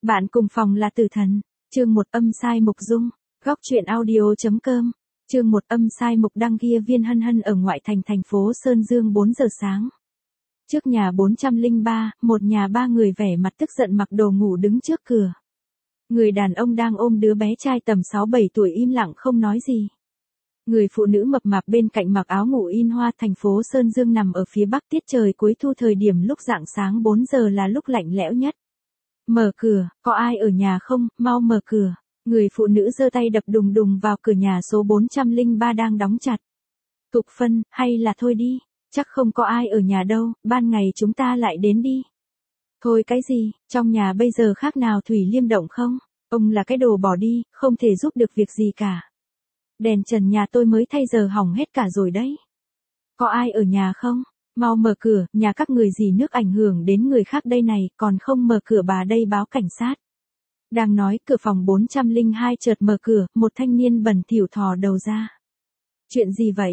Bạn cùng phòng là tử thần. Chương 1 âm sai Mục Dung. Góc truyện audio.com. Chương 1 âm sai Mục Đăng Kia Viên Hân Hân ở ngoại thành thành phố Sơn Dương 4 giờ sáng. Trước nhà 403, một nhà ba người vẻ mặt tức giận mặc đồ ngủ đứng trước cửa. Người đàn ông đang ôm đứa bé trai tầm 6-7 tuổi im lặng không nói gì. Người phụ nữ mập mạp bên cạnh mặc áo ngủ in hoa. Thành phố Sơn Dương nằm ở phía bắc, tiết trời cuối thu, thời điểm lúc rạng sáng 4 giờ là lúc lạnh lẽo nhất. Mở cửa, có ai ở nhà không, mau mở cửa. Người phụ nữ giơ tay đập đùng đùng vào cửa nhà số 403 đang đóng chặt. Thục Phân, hay là thôi đi, chắc không có ai ở nhà đâu, ban ngày chúng ta lại đến đi. Thôi cái gì, trong nhà bây giờ khác nào Thủy Liêm Động không? Ông là cái đồ bỏ đi, không thể giúp được việc gì cả. Đèn trần nhà tôi mới thay giờ hỏng hết cả rồi đấy. Có ai ở nhà không? Mau mở cửa, nhà các người gì nước ảnh hưởng đến người khác đây này, còn không mở cửa bà đây báo cảnh sát. Đang nói, cửa phòng 402 chợt mở cửa, một thanh niên bẩn thỉu thò đầu ra. Chuyện gì vậy?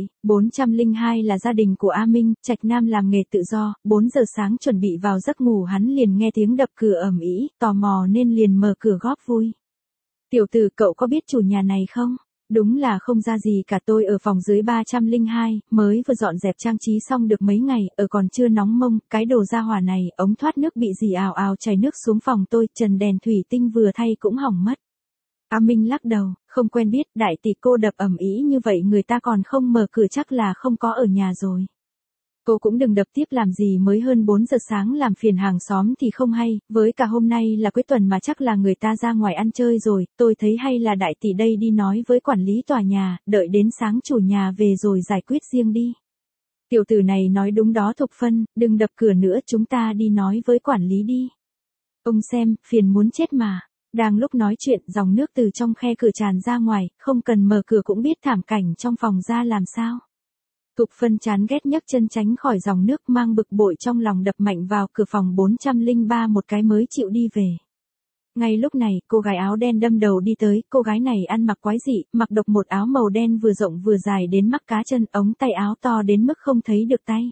402 là gia đình của A Minh, Trạch Nam làm nghề tự do, 4 giờ sáng chuẩn bị vào giấc ngủ hắn liền nghe tiếng đập cửa ầm ĩ, tò mò nên liền mở cửa góp vui. Tiểu tử, cậu có biết chủ nhà này không? Đúng là không ra gì cả, tôi ở phòng dưới 302, mới vừa dọn dẹp trang trí xong được mấy ngày, ở còn chưa nóng mông, cái đồ gia hỏa này, ống thoát nước bị rỉ ào ào chảy nước xuống phòng tôi, trần đèn thủy tinh vừa thay cũng hỏng mất. A Minh lắc đầu, không quen biết, đại tỷ cô đập ầm ĩ như vậy người ta còn không mở cửa chắc là không có ở nhà rồi. Cô cũng đừng đập tiếp làm gì, mới hơn 4 giờ sáng làm phiền hàng xóm thì không hay, với cả hôm nay là cuối tuần mà chắc là người ta ra ngoài ăn chơi rồi, tôi thấy hay là đại tỷ đây đi nói với quản lý tòa nhà, đợi đến sáng chủ nhà về rồi giải quyết riêng đi. Tiểu tử này nói đúng đó Thục Phân, đừng đập cửa nữa, chúng ta đi nói với quản lý đi. Ông xem, phiền muốn chết mà. Đang lúc nói chuyện, dòng nước từ trong khe cửa tràn ra ngoài, không cần mở cửa cũng biết thảm cảnh trong phòng ra làm sao. Thục Phân chán ghét nhấc chân tránh khỏi dòng nước, mang bực bội trong lòng đập mạnh vào cửa phòng 403 một cái mới chịu đi về. Ngay lúc này, cô gái áo đen đâm đầu đi tới, cô gái này ăn mặc quái dị, mặc độc một áo màu đen vừa rộng vừa dài đến mắt cá chân, ống tay áo to đến mức không thấy được tay.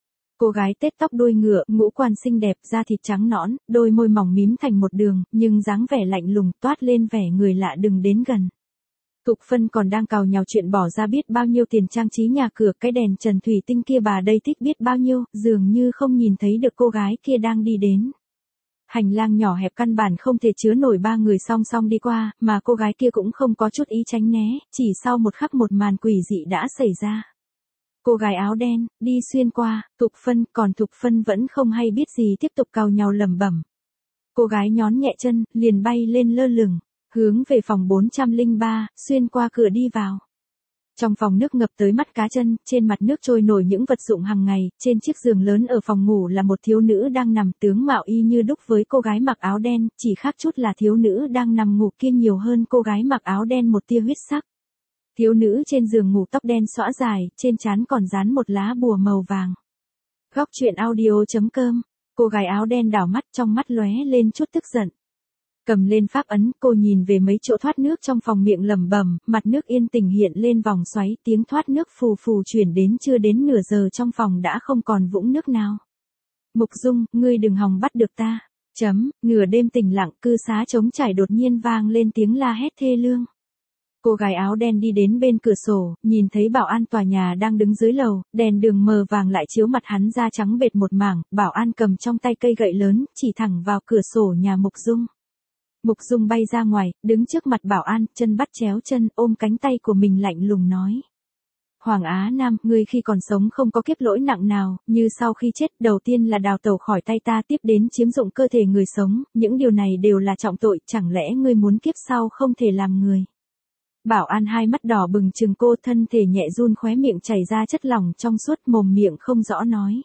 Cô gái tết tóc đuôi ngựa, ngũ quan xinh đẹp, da thịt trắng nõn, đôi môi mỏng mím thành một đường, nhưng dáng vẻ lạnh lùng toát lên vẻ người lạ đừng đến gần. Thục Phân còn đang càu nhàu chuyện bỏ ra biết bao nhiêu tiền trang trí nhà cửa, cái đèn trần thủy tinh kia bà đây thích biết bao nhiêu, dường như không nhìn thấy được cô gái kia đang đi đến. Hành lang nhỏ hẹp căn bản không thể chứa nổi ba người song song đi qua, mà cô gái kia cũng không có chút ý tránh né, chỉ sau một khắc một màn quỷ dị đã xảy ra. Cô gái áo đen, đi xuyên qua, Thục Phân, còn Thục Phân vẫn không hay biết gì tiếp tục càu nhàu lẩm bẩm. Cô gái nhón nhẹ chân, liền bay lên lơ lửng, hướng về phòng 403, xuyên qua cửa đi vào. Trong phòng nước ngập tới mắt cá chân, trên mặt nước trôi nổi những vật dụng hàng ngày, trên chiếc giường lớn ở phòng ngủ là một thiếu nữ đang nằm, tướng mạo y như đúc với cô gái mặc áo đen, chỉ khác chút là thiếu nữ đang nằm ngủ kia nhiều hơn cô gái mặc áo đen một tia huyết sắc. Thiếu nữ trên giường ngủ tóc đen xõa dài, trên trán còn dán một lá bùa màu vàng. Góc truyện audio.com. Cô gái áo đen đảo mắt, trong mắt lóe lên chút tức giận. Cầm lên pháp ấn, cô nhìn về mấy chỗ thoát nước trong phòng, miệng lẩm bẩm, mặt nước yên tĩnh hiện lên vòng xoáy, tiếng thoát nước phù phù chuyển đến, chưa đến nửa giờ trong phòng đã không còn vũng nước nào. Mục Dung, ngươi đừng hòng bắt được ta. Nửa đêm tĩnh lặng, cư xá trống trải đột nhiên vang lên tiếng la hét thê lương. Cô gái áo đen đi đến bên cửa sổ, nhìn thấy bảo an tòa nhà đang đứng dưới lầu, đèn đường mờ vàng lại chiếu mặt hắn da trắng bệt một mảng, bảo an cầm trong tay cây gậy lớn, chỉ thẳng vào cửa sổ nhà Mục Dung. Mục Dung bay ra ngoài, đứng trước mặt bảo an, chân bắt chéo chân, ôm cánh tay của mình lạnh lùng nói. Hoàng Á Nam, ngươi khi còn sống không có kiếp lỗi nặng nào, như sau khi chết, đầu tiên là đào tẩu khỏi tay ta, tiếp đến chiếm dụng cơ thể người sống, những điều này đều là trọng tội, chẳng lẽ ngươi muốn kiếp sau không thể làm người. Bảo an hai mắt đỏ bừng trừng cô, thân thể nhẹ run, khóe miệng chảy ra chất lỏng trong suốt, mồm miệng không rõ nói.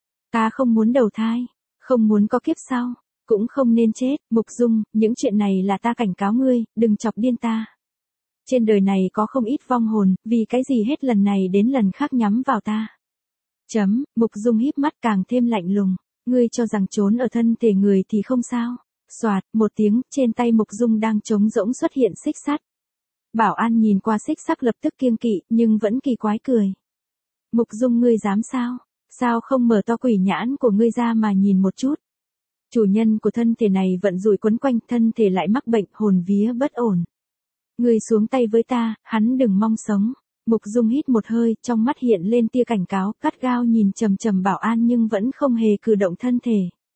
Ta không muốn đầu thai, không muốn có kiếp sau, cũng không nên chết. Mục Dung, những chuyện này là ta cảnh cáo ngươi, đừng chọc điên ta. Trên đời này có không ít vong hồn, vì cái gì hết lần này đến lần khác nhắm vào ta. Mục Dung híp mắt càng thêm lạnh lùng, ngươi cho rằng trốn ở thân thể người thì không sao. Soạt, một tiếng, trên tay Mục Dung đang trống rỗng xuất hiện xích sắt. Bảo an nhìn qua xích sắt lập tức kiêng kỵ, nhưng vẫn kỳ quái cười. Mục Dung, ngươi dám sao? Sao không mở to quỷ nhãn của ngươi ra mà nhìn một chút? Chủ nhân của thân thể này vận rủi quấn quanh, thân thể lại mắc bệnh, hồn vía bất ổn. Người xuống tay với ta, hắn đừng mong sống. Mục Dung hít một hơi, trong mắt hiện lên tia cảnh cáo, gắt gao nhìn chằm chằm Bảo An nhưng vẫn không hề cử động thân thể.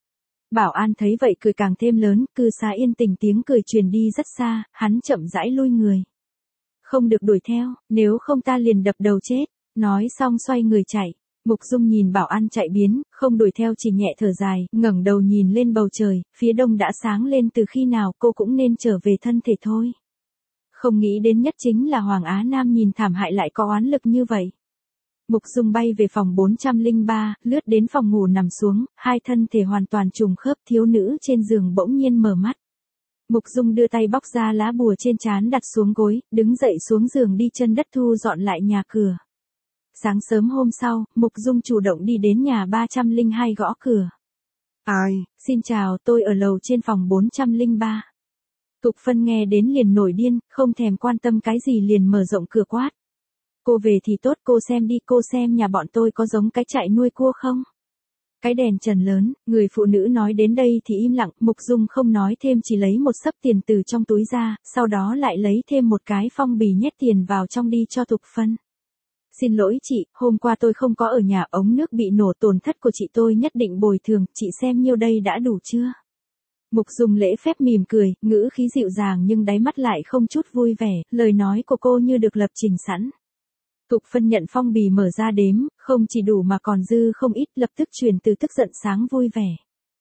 Bảo An thấy vậy cười càng thêm lớn, cư xá yên tình tiếng cười truyền đi rất xa, hắn chậm rãi lui người. Không được đuổi theo, nếu không ta liền đập đầu chết. Nói xong xoay người chạy. Mục Dung nhìn Bảo An chạy biến, không đuổi theo chỉ nhẹ thở dài, ngẩng đầu nhìn lên bầu trời, phía đông đã sáng lên từ khi nào, cô cũng nên trở về thân thể thôi. Không nghĩ đến nhất chính là Hoàng Á Nam nhìn thảm hại lại có oán lực như vậy. Mục Dung bay về phòng 403, lướt đến phòng ngủ nằm xuống, hai thân thể hoàn toàn trùng khớp, thiếu nữ trên giường bỗng nhiên mở mắt. Mục Dung đưa tay bóc ra lá bùa trên trán đặt xuống gối, đứng dậy xuống giường đi chân đất thu dọn lại nhà cửa. Sáng sớm hôm sau, Mục Dung chủ động đi đến nhà 302 gõ cửa. Ai? Xin chào, tôi ở lầu trên phòng 403. Tục Phân nghe đến liền nổi điên, không thèm quan tâm cái gì liền mở rộng cửa quát. Cô về thì tốt, cô xem đi, cô xem nhà bọn tôi có giống cái trại nuôi cua không? Cái đèn trần lớn, người phụ nữ nói đến đây thì im lặng, Mục Dung không nói thêm chỉ lấy một xấp tiền từ trong túi ra, sau đó lại lấy thêm một cái phong bì nhét tiền vào trong đi cho Tục Phân. Xin lỗi chị, hôm qua tôi không có ở nhà, ống nước bị nổ, tổn thất của chị tôi nhất định bồi thường, chị xem nhiêu đây đã đủ chưa? Mục Dung lễ phép mỉm cười, ngữ khí dịu dàng nhưng đáy mắt lại không chút vui vẻ, lời nói của cô như được lập trình sẵn. Tục Phân nhận phong bì mở ra đếm, không chỉ đủ mà còn dư không ít, lập tức chuyển từ tức giận sáng vui vẻ.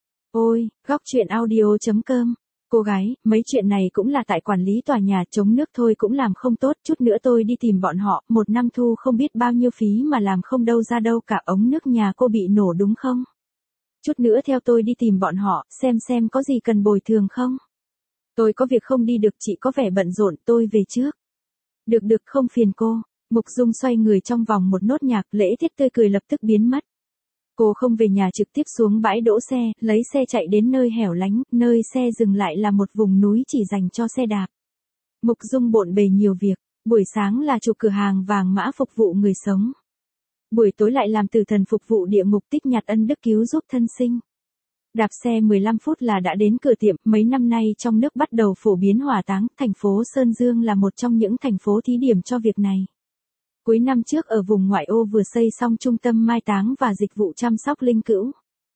Ôi, góc truyện audio.com. Cô gái, mấy chuyện này cũng là tại quản lý tòa nhà, chống nước thôi cũng làm không tốt, chút nữa tôi đi tìm bọn họ, một năm thu không biết bao nhiêu phí mà làm không đâu ra đâu cả, ống nước nhà cô bị nổ đúng không? Chút nữa theo tôi đi tìm bọn họ, xem có gì cần bồi thường không? Tôi có việc không đi được, chị có vẻ bận rộn, tôi về trước. Được không phiền cô. Mục Dung xoay người trong vòng một nốt nhạc, Lễ Thiết tươi cười lập tức biến mất. Cô không về nhà, trực tiếp xuống bãi đỗ xe, lấy xe chạy đến nơi hẻo lánh, nơi xe dừng lại là một vùng núi chỉ dành cho xe đạp. Mục Dung bộn bề nhiều việc, buổi sáng là chủ cửa hàng vàng mã phục vụ người sống. Buổi tối lại làm tử thần phục vụ địa ngục tích nhặt ân đức cứu giúp thân sinh. Đạp xe 15 phút là đã đến cửa tiệm, mấy năm nay trong nước bắt đầu phổ biến hỏa táng, thành phố Sơn Dương là một trong những thành phố thí điểm cho việc này. Cuối năm trước ở vùng ngoại ô vừa xây xong trung tâm mai táng và dịch vụ chăm sóc linh cữu.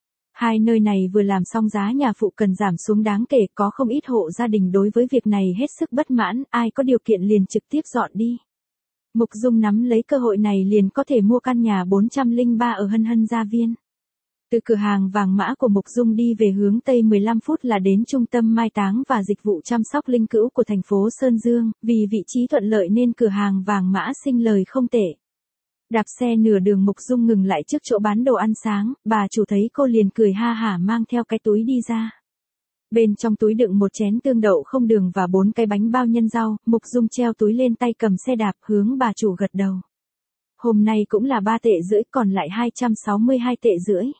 Hai nơi này vừa làm xong giá nhà phụ cần giảm xuống đáng kể, có không ít hộ gia đình đối với việc này hết sức bất mãn, ai có điều kiện liền trực tiếp dọn đi. Mục Dung nắm lấy cơ hội này liền có thể mua căn nhà 403 ở Hân Hân Gia Viên. Từ cửa hàng vàng mã của Mục Dung đi về hướng Tây 15 phút là đến trung tâm mai táng và dịch vụ chăm sóc linh cữu của thành phố Sơn Dương, vì vị trí thuận lợi nên cửa hàng vàng mã sinh lời không tệ. Đạp xe nửa đường Mục Dung ngừng lại trước chỗ bán đồ ăn sáng, bà chủ thấy cô liền cười ha hả mang theo cái túi đi ra. Bên trong túi đựng một chén tương đậu không đường và 4 cái bánh bao nhân rau, Mục Dung treo túi lên tay cầm xe đạp hướng bà chủ gật đầu. Hôm nay cũng là 3,5 tệ, còn lại 262,5 tệ.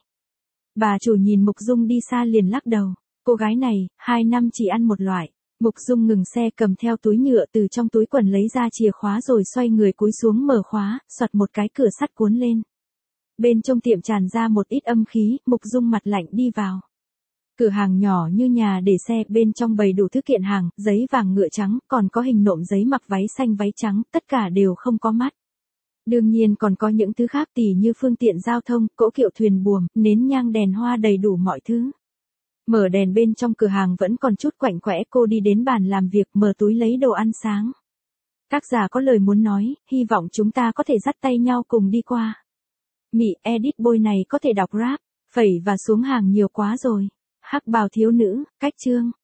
Bà chủ nhìn Mục Dung đi xa liền lắc đầu, cô gái này, 2 năm chỉ ăn một loại. Mục Dung ngừng xe cầm theo túi nhựa từ trong túi quần lấy ra chìa khóa rồi xoay người cúi xuống mở khóa, xoặt một cái cửa sắt cuốn lên. Bên trong tiệm tràn ra một ít âm khí, Mục Dung mặt lạnh đi vào. Cửa hàng nhỏ như nhà để xe, bên trong bày đủ thứ kiện hàng, giấy vàng ngựa trắng, còn có hình nộm giấy mặc váy xanh váy trắng, tất cả đều không có mắt. Đương nhiên còn có những thứ khác tỉ như phương tiện giao thông, cỗ kiệu thuyền buồm, nến nhang đèn hoa đầy đủ mọi thứ. Mở đèn bên trong cửa hàng vẫn còn chút quạnh quẽ, cô đi đến bàn làm việc mở túi lấy đồ ăn sáng. Tác giả có lời muốn nói, hy vọng chúng ta có thể dắt tay nhau cùng đi qua. Mị edit boy này có thể đọc rap, phẩy và xuống hàng nhiều quá rồi. Hắc bào thiếu nữ, cách chương.